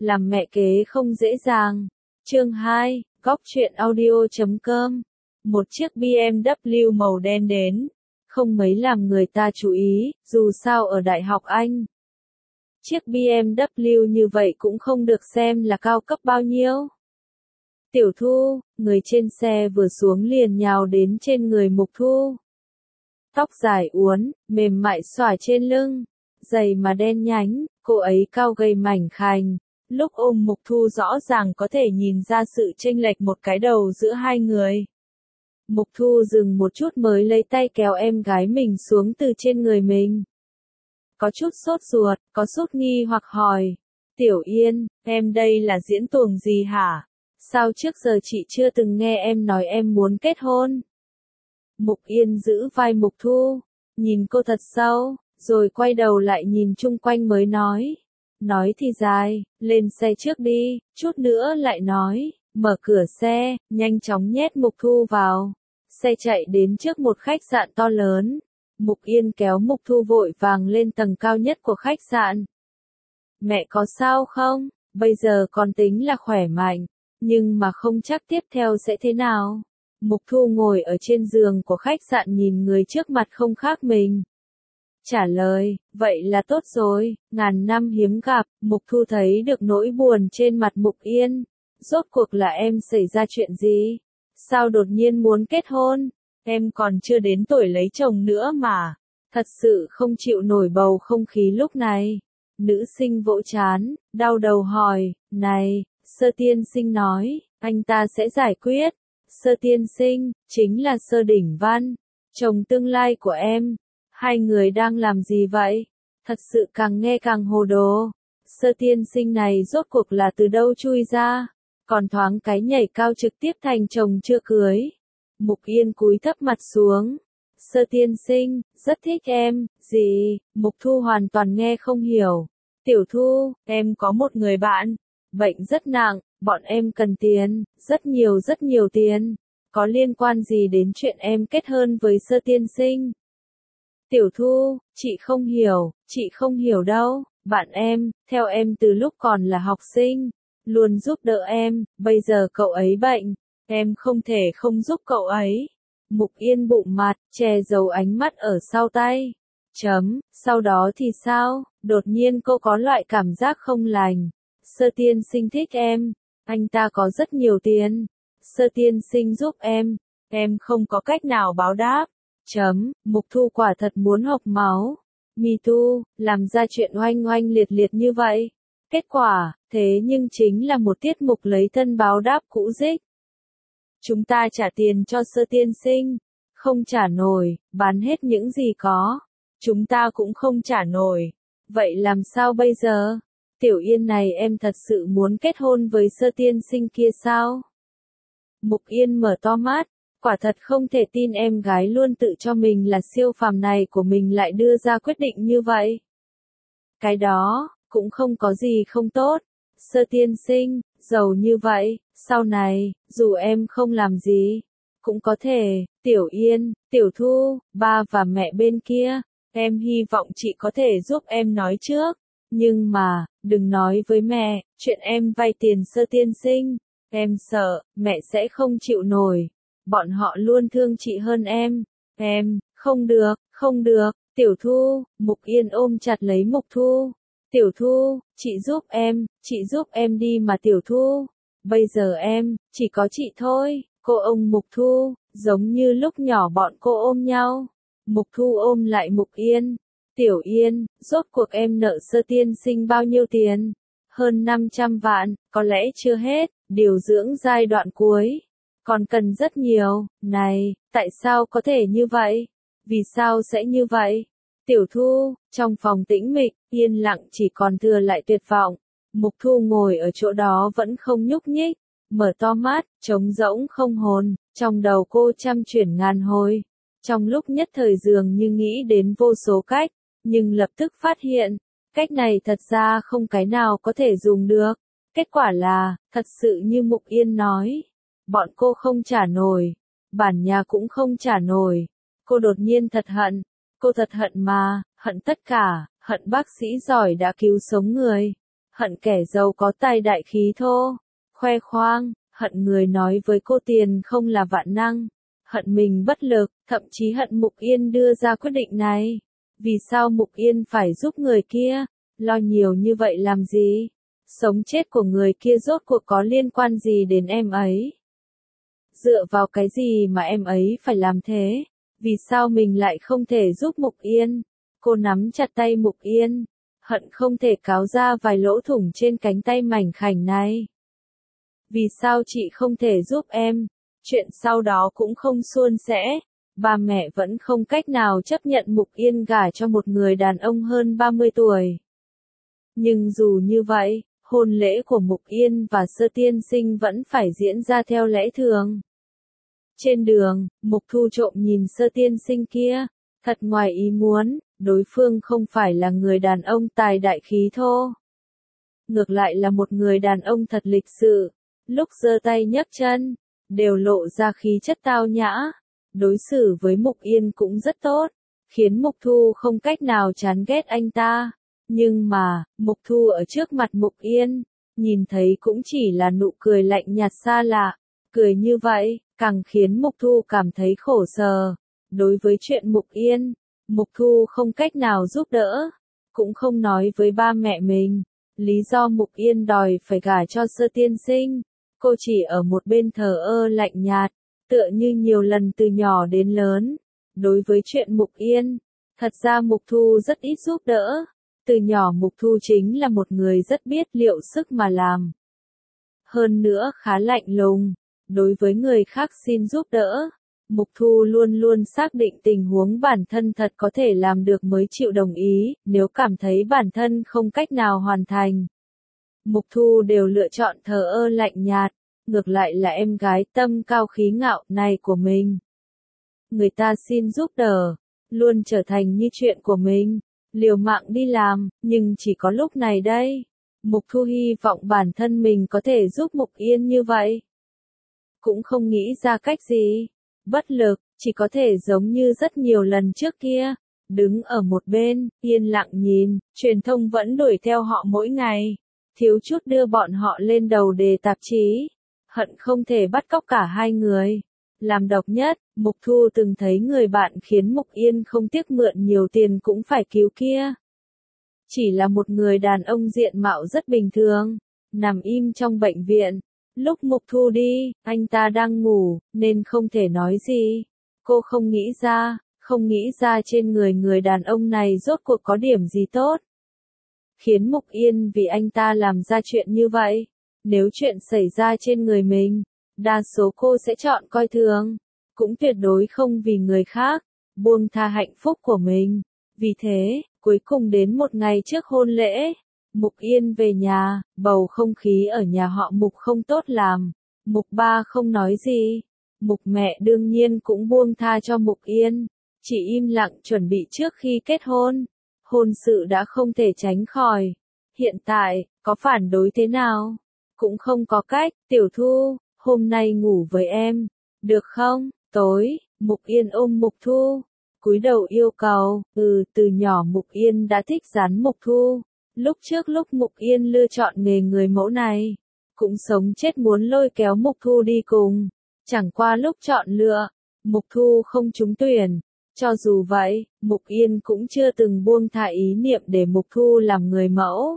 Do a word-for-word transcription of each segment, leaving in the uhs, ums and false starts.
làm mẹ kế không dễ dàng. Chương hai, góc truyện audio chấm com. Một chiếc bê em vê màu đen đến, không mấy làm người ta chú ý, dù sao ở Đại học Anh. Chiếc bê em vê như vậy cũng không được xem là cao cấp bao nhiêu. Tiểu Thu, người trên xe vừa xuống liền nhào đến trên người Mục Thu. Tóc dài uốn, mềm mại xõa trên lưng, giày mà đen nhánh, cô ấy cao gầy mảnh khảnh. Lúc ôm Mục Thu rõ ràng có thể nhìn ra sự chênh lệch một cái đầu giữa hai người. Mục Thu dừng một chút mới lấy tay kéo em gái mình xuống từ trên người mình. Có chút sốt ruột, có sốt nghi hoặc hỏi. Tiểu Yên, em đây là diễn tuồng gì hả? Sao trước giờ chị chưa từng nghe em nói em muốn kết hôn? Mục Yên giữ vai Mục Thu, nhìn cô thật sâu, rồi quay đầu lại nhìn chung quanh mới nói. Nói thì dài, lên xe trước đi, chút nữa lại nói, mở cửa xe, nhanh chóng nhét Mục Thu vào. Xe chạy đến trước một khách sạn to lớn. Mục Yên kéo Mục Thu vội vàng lên tầng cao nhất của khách sạn. Mẹ có sao không? Bây giờ con tính là khỏe mạnh, nhưng mà không chắc tiếp theo sẽ thế nào. Mục Thu ngồi ở trên giường của khách sạn nhìn người trước mặt không khác mình. Trả lời, vậy là tốt rồi, ngàn năm hiếm gặp. Mục Thu thấy được nỗi buồn trên mặt Mục Yên. Rốt cuộc là em xảy ra chuyện gì? Sao đột nhiên muốn kết hôn? Em còn chưa đến tuổi lấy chồng nữa mà. Thật sự không chịu nổi bầu không khí lúc này. Nữ sinh vỗ chán, đau đầu hỏi, này, Sơ tiên sinh nói, anh ta sẽ giải quyết. Sơ tiên sinh, chính là Sơ Đỉnh Văn, chồng tương lai của em. Hai người đang làm gì vậy? Thật sự càng nghe càng hồ đồ. Sơ tiên sinh này rốt cuộc là từ đâu chui ra? Còn thoáng cái nhảy cao trực tiếp thành chồng chưa cưới. Mục Yên cúi thấp mặt xuống. Sơ tiên sinh, rất thích em, gì? Mục Thu hoàn toàn nghe không hiểu. Tiểu Thu, em có một người bạn, bệnh rất nặng, bọn em cần tiền, rất nhiều rất nhiều tiền. Có liên quan gì đến chuyện em kết hôn với Sơ tiên sinh? Tiểu Thu, chị không hiểu, chị không hiểu đâu. Bạn em, theo em từ lúc còn là học sinh, luôn giúp đỡ em, bây giờ cậu ấy bệnh, em không thể không giúp cậu ấy. Mục Yên bụng mặt, che giấu ánh mắt ở sau tay. Chấm, sau đó thì sao? Đột nhiên cô có loại cảm giác không lành. Sơ tiên sinh thích em, anh ta có rất nhiều tiền. Sơ tiên sinh giúp em, em không có cách nào báo đáp. Chấm, Mục Thu quả thật muốn hộc máu. Me too, làm ra chuyện oanh oanh liệt liệt như vậy. Kết quả, thế nhưng chính là một tiết mục lấy thân báo đáp cũ dích. Chúng ta trả tiền cho Sơ tiên sinh, không trả nổi, bán hết những gì có. Chúng ta cũng không trả nổi. Vậy làm sao bây giờ? Tiểu Yên này em thật sự muốn kết hôn với Sơ tiên sinh kia sao? Mục Yên mở to mắt, quả thật không thể tin em gái luôn tự cho mình là siêu phàm này của mình lại đưa ra quyết định như vậy. Cái đó, cũng không có gì không tốt. Sơ tiên sinh, giàu như vậy, sau này, dù em không làm gì, cũng có thể, Tiểu Yên, Tiểu Thu, ba và mẹ bên kia, em hy vọng chị có thể giúp em nói trước. Nhưng mà, đừng nói với mẹ, chuyện em vay tiền Sơ tiên sinh, em sợ, mẹ sẽ không chịu nổi. Bọn họ luôn thương chị hơn em. Em, không được, không được, Tiểu Thu. Mục Yên ôm chặt lấy Mục Thu. Tiểu Thu, chị giúp em, chị giúp em đi mà Tiểu Thu. Bây giờ em, chỉ có chị thôi. Cô ông Mục Thu, giống như lúc nhỏ bọn cô ôm nhau. Mục Thu ôm lại Mục Yên. Tiểu Yên, rốt cuộc em nợ Sơ tiên sinh bao nhiêu tiền? Hơn năm trăm vạn, có lẽ chưa hết, điều dưỡng giai đoạn cuối. Còn cần rất nhiều, này, tại sao có thể như vậy? Vì sao sẽ như vậy? Tiểu Thu, trong phòng tĩnh mịch, yên lặng chỉ còn thừa lại tuyệt vọng. Mục Thu ngồi ở chỗ đó vẫn không nhúc nhích, mở to mắt, trống rỗng không hồn, trong đầu cô trăm chuyển ngàn hồi. Trong lúc nhất thời dường như nghĩ đến vô số cách, nhưng lập tức phát hiện, cách này thật ra không cái nào có thể dùng được. Kết quả là, thật sự như Mục Yên nói. Bọn cô không trả nổi, bản nhà cũng không trả nổi. Cô đột nhiên thật hận, cô thật hận mà, hận tất cả, hận bác sĩ giỏi đã cứu sống người, hận kẻ giàu có tài đại khí thô, khoe khoang, hận người nói với cô tiền không là vạn năng, hận mình bất lực, thậm chí hận Mục Yên đưa ra quyết định này. Vì sao Mục Yên phải giúp người kia, lo nhiều như vậy làm gì? Sống chết của người kia rốt cuộc có liên quan gì đến em ấy? Dựa vào cái gì mà em ấy phải làm thế? Vì sao mình lại không thể giúp Mục Yên? Cô nắm chặt tay Mục Yên, hận không thể cáo ra vài lỗ thủng trên cánh tay mảnh khảnh này. Vì sao chị không thể giúp em? Chuyện sau đó cũng không suôn sẻ. Ba mẹ vẫn không cách nào chấp nhận Mục Yên gả cho một người đàn ông hơn ba mươi tuổi. Nhưng dù như vậy, hôn lễ của Mục Yên và Sơ tiên sinh vẫn phải diễn ra theo lẽ thường. Trên đường, Mục Thu trộm nhìn Sơ tiên sinh kia, thật ngoài ý muốn, đối phương không phải là người đàn ông tài đại khí thô. Ngược lại là một người đàn ông thật lịch sự, lúc giơ tay nhấc chân, đều lộ ra khí chất tao nhã. Đối xử với Mục Yên cũng rất tốt, khiến Mục Thu không cách nào chán ghét anh ta. Nhưng mà, Mục Thu ở trước mặt Mục Yên, nhìn thấy cũng chỉ là nụ cười lạnh nhạt xa lạ. Cười như vậy, càng khiến Mục Thu cảm thấy khổ sở. Đối với chuyện Mục Yên, Mục Thu không cách nào giúp đỡ, cũng không nói với ba mẹ mình. Lý do Mục Yên đòi phải gả cho Sơ tiên sinh, cô chỉ ở một bên thờ ơ lạnh nhạt, tựa như nhiều lần từ nhỏ đến lớn. Đối với chuyện Mục Yên, thật ra Mục Thu rất ít giúp đỡ. Từ nhỏ Mục Thu chính là một người rất biết liệu sức mà làm. Hơn nữa khá lạnh lùng, đối với người khác xin giúp đỡ, Mục Thu luôn luôn xác định tình huống bản thân thật có thể làm được mới chịu đồng ý, nếu cảm thấy bản thân không cách nào hoàn thành. Mục Thu đều lựa chọn thờ ơ lạnh nhạt, ngược lại là em gái tâm cao khí ngạo này của mình. Người ta xin giúp đỡ, luôn trở thành như chuyện của mình, liều mạng đi làm, nhưng chỉ có lúc này đây. Mục Thu hy vọng bản thân mình có thể giúp Mục Yên như vậy. Cũng không nghĩ ra cách gì. Bất lực, chỉ có thể giống như rất nhiều lần trước kia, đứng ở một bên, yên lặng nhìn, truyền thông vẫn đuổi theo họ mỗi ngày, thiếu chút đưa bọn họ lên đầu đề tạp chí, hận không thể bắt cóc cả hai người. Làm độc nhất, Mục Thu từng thấy người bạn khiến Mục Yên không tiếc mượn nhiều tiền cũng phải cứu kia. Chỉ là một người đàn ông diện mạo rất bình thường, nằm im trong bệnh viện. Lúc Mục Thu đi, anh ta đang ngủ, nên không thể nói gì. Cô không nghĩ ra, không nghĩ ra trên người người đàn ông này rốt cuộc có điểm gì tốt, khiến Mục Yên vì anh ta làm ra chuyện như vậy. Nếu chuyện xảy ra trên người mình, đa số cô sẽ chọn coi thường, cũng tuyệt đối không vì người khác, buông tha hạnh phúc của mình. Vì thế, cuối cùng đến một ngày trước hôn lễ, Mục Yên về nhà, bầu không khí ở nhà họ Mục không tốt làm. Mục ba không nói gì, Mục mẹ đương nhiên cũng buông tha cho Mục Yên, chỉ im lặng chuẩn bị trước khi kết hôn. Hôn sự đã không thể tránh khỏi. Hiện tại, có phản đối thế nào? Cũng không có cách. Tiểu Thu, hôm nay ngủ với em, được không? Tối, Mục Yên ôm Mục Thu, cúi đầu yêu cầu. Ừ, từ nhỏ Mục Yên đã thích dán Mục Thu. Lúc trước lúc Mục Yên lựa chọn nghề người mẫu này, cũng sống chết muốn lôi kéo Mục Thu đi cùng. Chẳng qua lúc chọn lựa, Mục Thu không trúng tuyển. Cho dù vậy, Mục Yên cũng chưa từng buông tha ý niệm để Mục Thu làm người mẫu.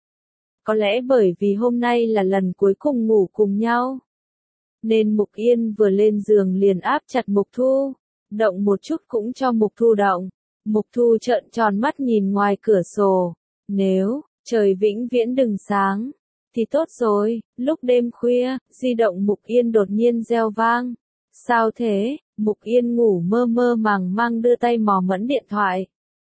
Có lẽ bởi vì hôm nay là lần cuối cùng ngủ cùng nhau, nên Mục Yên vừa lên giường liền áp chặt Mục Thu, động một chút cũng cho Mục Thu động. Mục Thu trợn tròn mắt nhìn ngoài cửa sổ. Nếu trời vĩnh viễn đừng sáng thì tốt rồi. Lúc đêm khuya, di động Mục Yên đột nhiên reo vang. Sao thế? Mục Yên ngủ mơ mơ màng màng đưa tay mò mẫm điện thoại.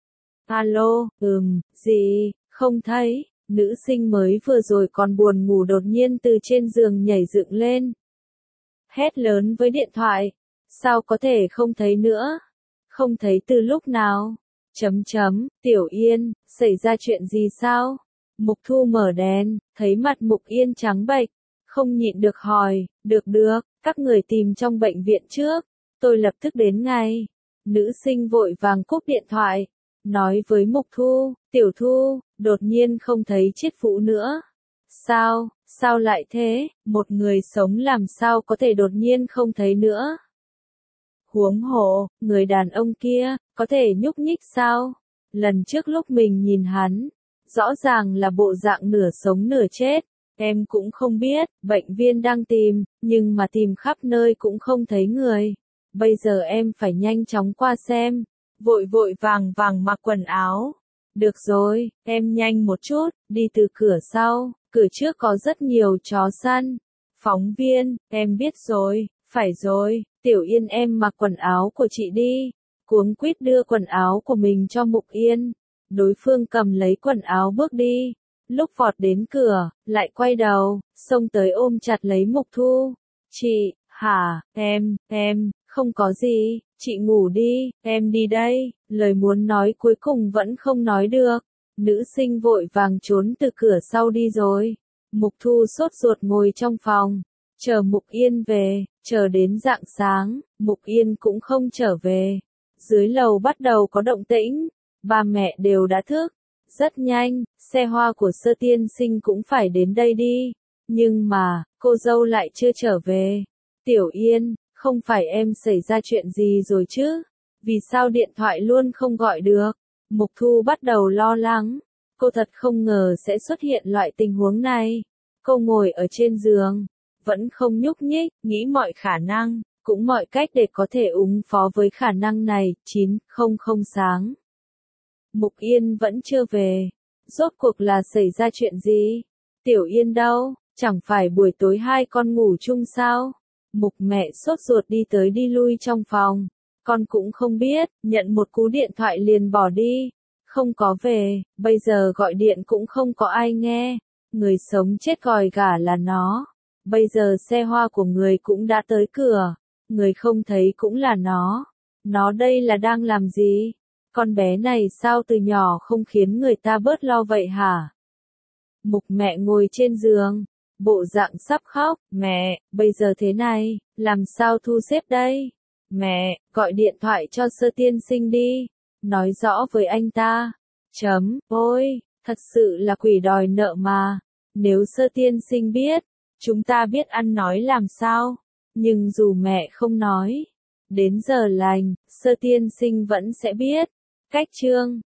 Alo, ừm, gì, không thấy. Nữ sinh mới vừa rồi còn buồn ngủ đột nhiên từ trên giường nhảy dựng lên, hét lớn với điện thoại. Sao có thể không thấy nữa? Không thấy từ lúc nào? Chấm chấm, Tiểu Yên, xảy ra chuyện gì sao? Mục Thu mở đèn, thấy mặt Mục Yên trắng bệch, không nhịn được hỏi. Được được, các người tìm trong bệnh viện trước, tôi lập tức đến ngay. Nữ sinh vội vàng cúp điện thoại, nói với Mục Thu. Tiểu Thu, đột nhiên không thấy chết phụ nữa. Sao, sao lại thế, một người sống làm sao có thể đột nhiên không thấy nữa? Huống hồ, người đàn ông kia, có thể nhúc nhích sao? Lần trước lúc mình nhìn hắn, rõ ràng là bộ dạng nửa sống nửa chết, em cũng không biết, bệnh viên đang tìm, nhưng mà tìm khắp nơi cũng không thấy người. Bây giờ em phải nhanh chóng qua xem, vội vội vàng vàng mặc quần áo. Được rồi, em nhanh một chút, đi từ cửa sau, cửa trước có rất nhiều chó săn. Phóng viên, em biết rồi, phải rồi, Tiểu Yên em mặc quần áo của chị đi. Cuống quýt đưa quần áo của mình cho Mục Yên. Đối phương cầm lấy quần áo bước đi. Lúc vọt đến cửa, lại quay đầu, xông tới ôm chặt lấy Mục Thu. Chị, hả, em, em, không có gì, chị ngủ đi, em đi đây. Lời muốn nói cuối cùng vẫn không nói được. Nữ sinh vội vàng trốn từ cửa sau đi rồi. Mục Thu sốt ruột ngồi trong phòng, chờ Mục Yên về, chờ đến rạng sáng, Mục Yên cũng không trở về. Dưới lầu bắt đầu có động tĩnh, ba mẹ đều đã thức. Rất nhanh, xe hoa của Sơ tiên sinh cũng phải đến đây đi. Nhưng mà, cô dâu lại chưa trở về. Tiểu Yên, không phải em xảy ra chuyện gì rồi chứ? Vì sao điện thoại luôn không gọi được? Mục Thu bắt đầu lo lắng. Cô thật không ngờ sẽ xuất hiện loại tình huống này. Cô ngồi ở trên giường, vẫn không nhúc nhích, nghĩ mọi khả năng, cũng mọi cách để có thể ứng phó với khả năng này. Chín không không sáng. Mục Yên vẫn chưa về. Rốt cuộc là xảy ra chuyện gì? Tiểu Yên đâu? Chẳng phải buổi tối hai con ngủ chung sao? Mục mẹ sốt ruột đi tới đi lui trong phòng. Con cũng không biết, nhận một cú điện thoại liền bỏ đi. Không có về, bây giờ gọi điện cũng không có ai nghe. Người sống chết còi gà là nó. Bây giờ xe hoa của người cũng đã tới cửa. Người không thấy cũng là nó. Nó đây là đang làm gì? Con bé này sao từ nhỏ không khiến người ta bớt lo vậy hả? Mục mẹ ngồi trên giường, bộ dạng sắp khóc. Mẹ, bây giờ thế này, làm sao thu xếp đây? Mẹ, gọi điện thoại cho Sơ tiên sinh đi. Nói rõ với anh ta. Chấm, ôi, thật sự là quỷ đòi nợ mà. Nếu Sơ tiên sinh biết, chúng ta biết ăn nói làm sao. Nhưng dù mẹ không nói, đến giờ lành, Sơ tiên sinh vẫn sẽ biết. Cách chương